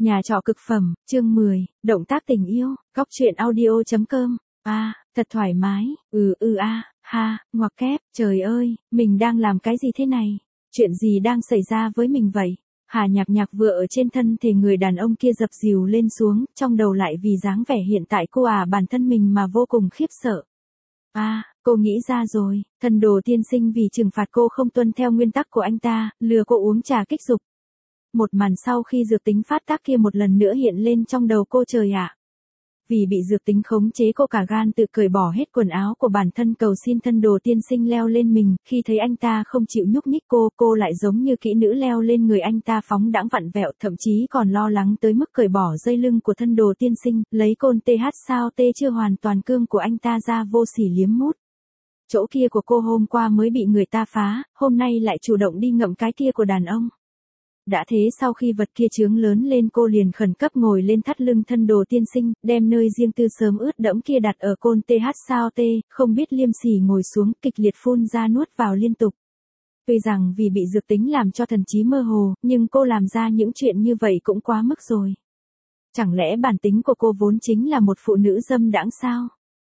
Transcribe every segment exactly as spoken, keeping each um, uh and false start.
Nhà trọ cực phẩm, chương mười, động tác tình yêu, góc truyện audio chấm com. A, à, thật thoải mái, ừ ừ a, à, ha, ngoặc kép, trời ơi, mình đang làm cái gì thế này? Chuyện gì đang xảy ra với mình vậy? Hà Nhạc Nhạc vừa ở trên thân thể người đàn ông kia dập dìu lên xuống, trong đầu lại vì dáng vẻ hiện tại cô à bản thân mình mà vô cùng khiếp sợ. A, à, cô nghĩ ra rồi, thần đồ tiên sinh vì trừng phạt cô không tuân theo nguyên tắc của anh ta, lừa cô uống trà kích dục. Một màn sau khi dược tính phát tác kia một lần nữa hiện lên trong đầu cô, trời ạ. À. Vì bị dược tính khống chế cô cả gan tự cởi bỏ hết quần áo của bản thân cầu xin thân đồ tiên sinh leo lên mình, khi thấy anh ta không chịu nhúc nhích cô, cô lại giống như kỹ nữ leo lên người anh ta phóng đãng vặn vẹo, thậm chí còn lo lắng tới mức cởi bỏ dây lưng của thân đồ tiên sinh, lấy côn tê hát sao tê chưa hoàn toàn cương của anh ta ra vô sỉ liếm mút. Chỗ kia của cô hôm qua mới bị người ta phá, hôm nay lại chủ động đi ngậm cái kia của đàn ông. Đã thế sau khi vật kia trướng lớn lên cô liền khẩn cấp ngồi lên thắt lưng thân đồ tiên sinh, đem nơi riêng tư sớm ướt đẫm kia đặt ở côn tê hát sao tê, không biết liêm sỉ ngồi xuống kịch liệt phun ra nuốt vào liên tục. Tuy rằng vì bị dược tính làm cho thần trí mơ hồ, nhưng cô làm ra những chuyện như vậy cũng quá mức rồi. Chẳng lẽ bản tính của cô vốn chính là một phụ nữ dâm đãng sao?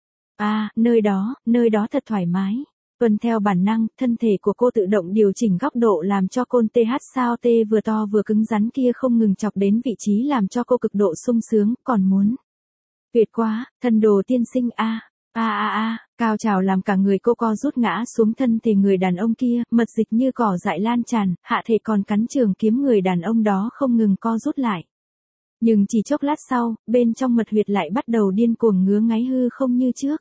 À, nơi đó, nơi đó thật thoải mái. Tuân theo bản năng, thân thể của cô tự động điều chỉnh góc độ làm cho côn tê hát sao tê vừa to vừa cứng rắn kia không ngừng chọc đến vị trí làm cho cô cực độ sung sướng, còn muốn. Tuyệt quá, thân đồ tiên sinh a, a a a, cao trào làm cả người cô co rút ngã xuống thân thể người đàn ông kia, mật dịch như cỏ dại lan tràn, hạ thể còn cắn trường kiếm người đàn ông đó không ngừng co rút lại. Nhưng chỉ chốc lát sau, bên trong mật huyệt lại bắt đầu điên cuồng ngứa ngáy hư không như trước.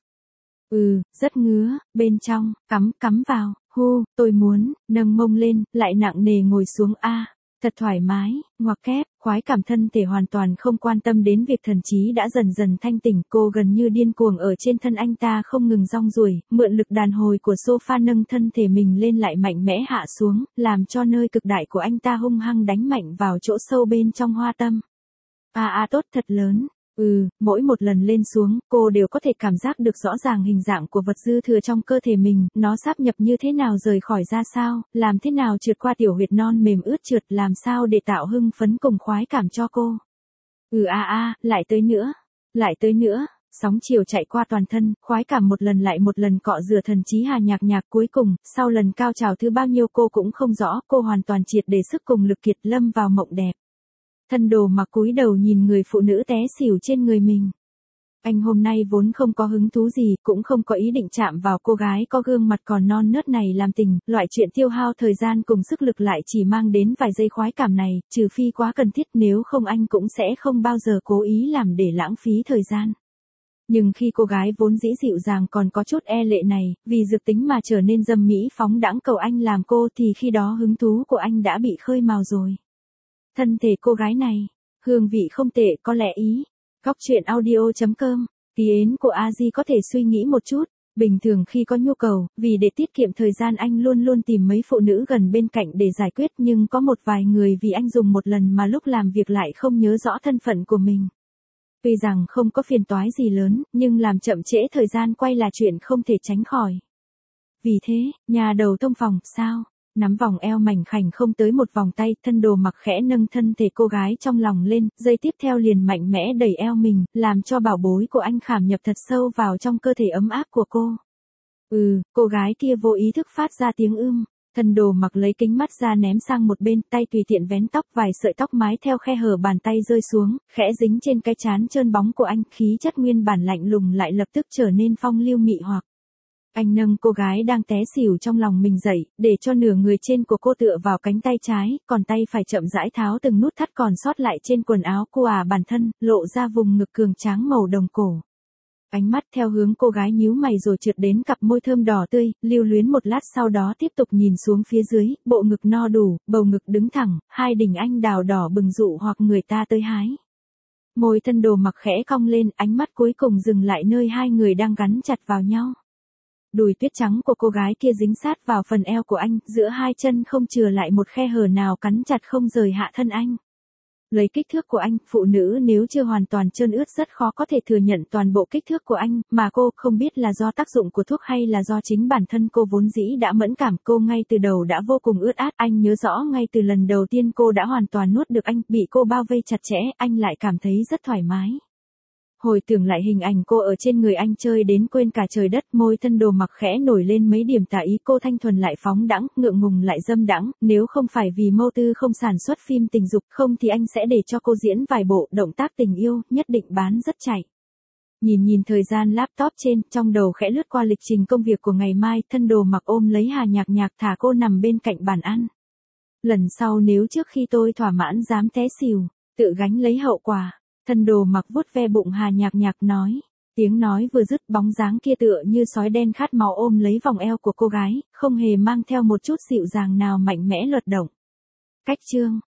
Ừ, rất ngứa, bên trong, cắm, cắm vào, hu, tôi muốn, nâng mông lên, lại nặng nề ngồi xuống a, à, thật thoải mái, ngoặc kép, khoái cảm thân thể hoàn toàn không quan tâm đến việc thần trí đã dần dần thanh tỉnh, cô gần như điên cuồng ở trên thân anh ta không ngừng rong ruổi, mượn lực đàn hồi của sofa nâng thân thể mình lên lại mạnh mẽ hạ xuống, làm cho nơi cực đại của anh ta hung hăng đánh mạnh vào chỗ sâu bên trong hoa tâm. A a tốt thật lớn. Ừ, mỗi một lần lên xuống, cô đều có thể cảm giác được rõ ràng hình dạng của vật dư thừa trong cơ thể mình, nó sáp nhập như thế nào rời khỏi ra sao, làm thế nào trượt qua tiểu huyệt non mềm ướt trượt, làm sao để tạo hưng phấn cùng khoái cảm cho cô. Ừ a a, lại tới nữa, lại tới nữa, sóng chiều chạy qua toàn thân, khoái cảm một lần lại một lần cọ rửa thần trí Hà Nhạc Nhạc, cuối cùng, sau lần cao trào thứ bao nhiêu cô cũng không rõ, cô hoàn toàn triệt để sức cùng lực kiệt lâm vào mộng đẹp. Thân đồ mặc cúi đầu nhìn người phụ nữ té xỉu trên người mình. Anh hôm nay vốn không có hứng thú gì, cũng không có ý định chạm vào cô gái có gương mặt còn non nớt này làm tình, loại chuyện tiêu hao thời gian cùng sức lực lại chỉ mang đến vài giây khoái cảm này, trừ phi quá cần thiết, nếu không anh cũng sẽ không bao giờ cố ý làm để lãng phí thời gian. Nhưng khi cô gái vốn dĩ dịu dàng còn có chút e lệ này, vì dược tính mà trở nên dâm mỹ phóng đãng cầu anh làm cô thì khi đó hứng thú của anh đã bị khơi mào rồi. Thân thể cô gái này, hương vị không tệ có lẽ ý. Góc truyện audio chấm com, tí ến của a di có thể suy nghĩ một chút. Bình thường khi có nhu cầu, vì để tiết kiệm thời gian anh luôn luôn tìm mấy phụ nữ gần bên cạnh để giải quyết, nhưng có một vài người vì anh dùng một lần mà lúc làm việc lại không nhớ rõ thân phận của mình. Tuy rằng không có phiền toái gì lớn, nhưng làm chậm trễ thời gian quay là chuyện không thể tránh khỏi. Vì thế, nhà đầu thông phòng, sao? Nắm vòng eo mảnh khảnh không tới một vòng tay, thân đồ mặc khẽ nâng thân thể cô gái trong lòng lên, giây tiếp theo liền mạnh mẽ đẩy eo mình, làm cho bảo bối của anh khảm nhập thật sâu vào trong cơ thể ấm áp của cô. Ừ, cô gái kia vô ý thức phát ra tiếng ưm, thân đồ mặc lấy kính mắt ra ném sang một bên, tay tùy tiện vén tóc, vài sợi tóc mái theo khe hở bàn tay rơi xuống, khẽ dính trên cái trán trơn bóng của anh, khí chất nguyên bản lạnh lùng lại lập tức trở nên phong lưu mị hoặc. Anh nâng cô gái đang té xỉu trong lòng mình dậy, để cho nửa người trên của cô tựa vào cánh tay trái, còn tay phải chậm rãi tháo từng nút thắt còn sót lại trên quần áo cô à bản thân, lộ ra vùng ngực cường tráng màu đồng cổ. Ánh mắt theo hướng cô gái nhíu mày rồi trượt đến cặp môi thơm đỏ tươi, lưu luyến một lát sau đó tiếp tục nhìn xuống phía dưới, bộ ngực no đủ, bầu ngực đứng thẳng, hai đỉnh anh đào đỏ bừng dụ hoặc người ta tới hái. Môi thân đồ mặc khẽ cong lên, ánh mắt cuối cùng dừng lại nơi hai người đang gắn chặt vào nhau. Đùi tuyết trắng của cô gái kia dính sát vào phần eo của anh, giữa hai chân không chừa lại một khe hở nào, cắn chặt không rời hạ thân anh. Lấy kích thước của anh, phụ nữ nếu chưa hoàn toàn trơn ướt rất khó có thể thừa nhận toàn bộ kích thước của anh, mà cô không biết là do tác dụng của thuốc hay là do chính bản thân cô vốn dĩ đã mẫn cảm. Cô ngay từ đầu đã vô cùng ướt át, anh nhớ rõ ngay từ lần đầu tiên cô đã hoàn toàn nuốt được anh, bị cô bao vây chặt chẽ, anh lại cảm thấy rất thoải mái. Hồi tưởng lại hình ảnh cô ở trên người anh chơi đến quên cả trời đất, môi thân đồ mặc khẽ nổi lên mấy điểm tà ý, cô thanh thuần lại phóng đãng, ngượng ngùng lại dâm đãng, nếu không phải vì Mâu Tư không sản xuất phim tình dục, không thì anh sẽ để cho cô diễn vài bộ động tác tình yêu, nhất định bán rất chạy. Nhìn nhìn thời gian laptop trên, trong đầu khẽ lướt qua lịch trình công việc của ngày mai, thân đồ mặc ôm lấy Hà Nhạc Nhạc thả cô nằm bên cạnh bàn ăn. Lần sau nếu trước khi tôi thỏa mãn dám té xỉu, tự gánh lấy hậu quả. Thân đồ mặc vuốt ve bụng Hà Nhạc Nhạc nói. Tiếng nói vừa dứt, bóng dáng kia tựa như sói đen khát máu ôm lấy vòng eo của cô gái, không hề mang theo một chút dịu dàng nào, mạnh mẽ lật động. Cách chương